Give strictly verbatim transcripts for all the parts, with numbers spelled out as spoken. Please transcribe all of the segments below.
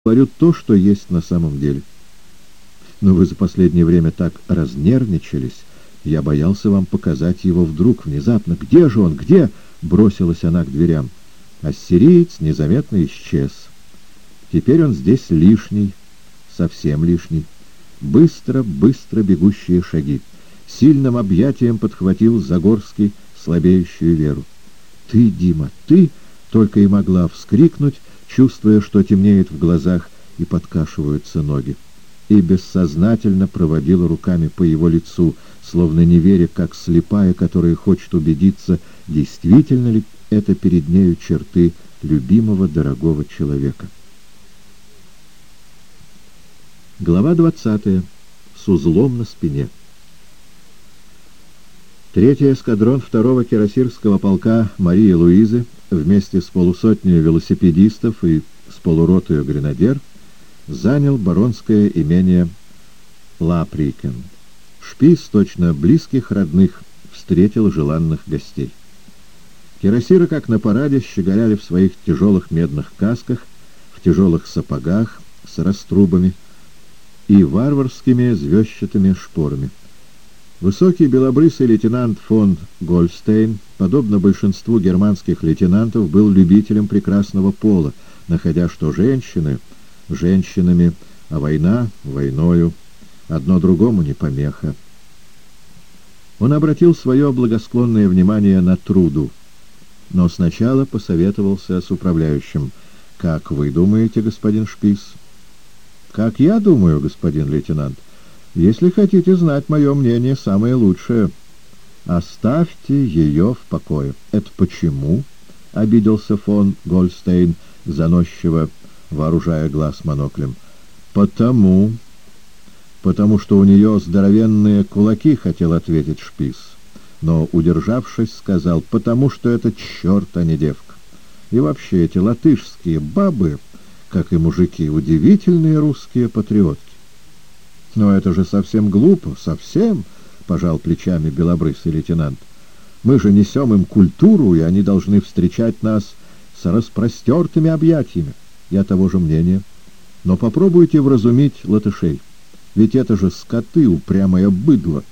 говорю то, что есть на самом деле. Но вы за последнее время так разнервничались. Я боялся вам показать его вдруг, внезапно. «Где же он? Где?» — бросилась она к дверям. Ассириец незаметно исчез. Теперь он здесь лишний, совсем лишний. Быстро, быстро бегущие шаги. Сильным объятием подхватил Загорский слабеющую Веру. «Ты, Дима, ты!» — только и могла вскрикнуть, чувствуя, что темнеет в глазах и подкашиваются ноги. И бессознательно проводила руками по его лицу, словно не веря, как слепая, которая хочет убедиться, действительно ли это перед нею черты любимого, дорогого человека. Глава двадцатая. С узлом на спине. Третий эскадрон второго кирасирского полка Марии Луизы вместе с полусотней велосипедистов и с полуротою гренадер занял баронское имение Лаприкен. Шпис, точно близких родных, встретил желанных гостей. Кирасиры, как на параде, щеголяли в своих тяжелых медных касках, в тяжелых сапогах с раструбами и варварскими звездчатыми шпорами. Высокий белобрысый лейтенант фон Гольдстейн, подобно большинству германских лейтенантов, был любителем прекрасного пола, находя, что женщины женщинами, а война войною, одно другому не помеха. Он обратил свое благосклонное внимание на Труду, но сначала посоветовался с управляющим. «Как вы думаете, господин Шпис?» «Как я думаю, господин лейтенант. Если хотите знать мое мнение, самое лучшее. Оставьте ее в покое». «Это почему?» — обиделся фон Гольдстейн, заносчиво вооружая глаз моноклем. «Потому... потому что у нее здоровенные кулаки», — хотел ответить Шпис, но, удержавшись, сказал: «потому что это черт, а не девка. И вообще эти латышские бабы, как и мужики, удивительные русские патриотки». «Но это же совсем глупо, совсем», — пожал плечами белобрысый лейтенант. «Мы же несем им культуру, и они должны встречать нас с распростертыми объятиями». Я того же мнения. Но попробуйте вразумить латышей. Ведь это же скоты, упрямое быдло.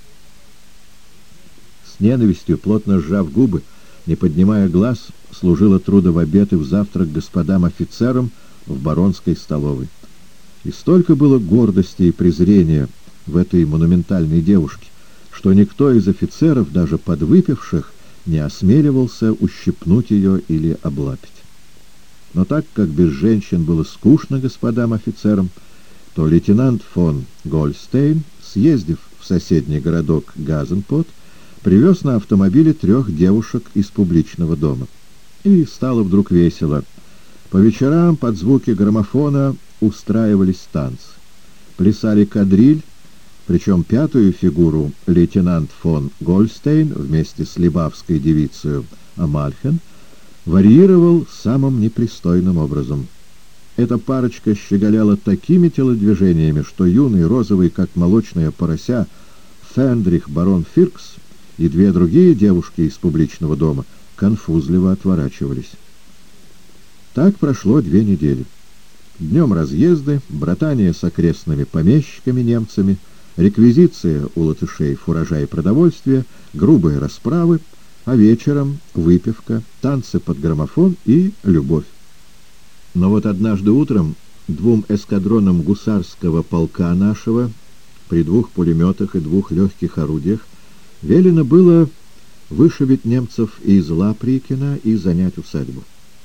С ненавистью, плотно сжав губы, не поднимая глаз, служила Труда в обед и в завтрак господам-офицерам в баронской столовой. И столько было гордости и презрения в этой монументальной девушке, что никто из офицеров, даже подвыпивших, не осмеливался ущипнуть ее или облапить. Но так как без женщин было скучно господам офицерам, то лейтенант фон Гольдстейн, съездив в соседний городок Газенпот, привез на автомобиле трех девушек из публичного дома. И стало вдруг весело. По вечерам под звуки граммофона устраивались танцы. Плясали кадриль, причем пятую фигуру лейтенант фон Гольдстейн вместе с либавской девицей Амальхен варьировал самым непристойным образом. Эта парочка щеголяла такими телодвижениями, что юный, розовый, как молочное порося, Фендрих барон Фиркс и две другие девушки из публичного дома конфузливо отворачивались. Так прошло две недели. Днем разъезды, братания с окрестными помещиками-немцами, реквизиция у латышей фуража и продовольствия, грубые расправы, а вечером выпивка, танцы под граммофон и любовь. Но вот однажды утром двум эскадронам гусарского полка нашего при двух пулеметах и двух легких орудиях велено было вышибить немцев из Лаприкена и занять усадьбу.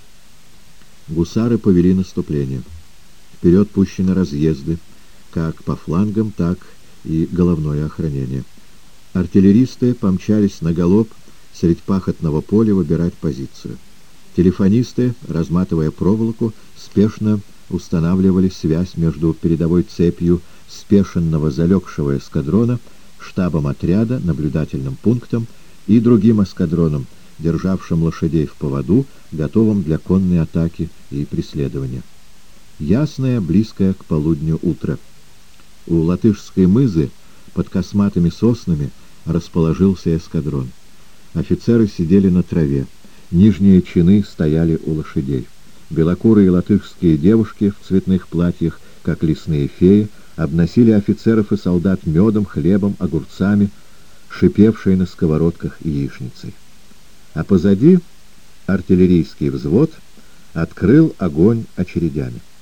Гусары повели наступление. Вперед пущены разъезды, как по флангам, так и головное охранение. Артиллеристы помчались нагалоп средь пахотного поля выбирать позицию. Телефонисты, разматывая проволоку, спешно устанавливали связь между передовой цепью спешенного залегшего эскадрона, штабом отряда, наблюдательным пунктом и другим эскадроном, державшим лошадей в поводу, готовым для конной атаки и преследования. Ясное, близкое к полудню утро. У Латышской мызы под косматыми соснами расположился эскадрон. Офицеры сидели на траве, нижние чины стояли у лошадей. Белокурые латышские девушки в цветных платьях, как лесные феи, обносили офицеров и солдат медом, хлебом, огурцами, шипевшей на сковородках яичницей. А позади артиллерийский взвод открыл огонь очередями.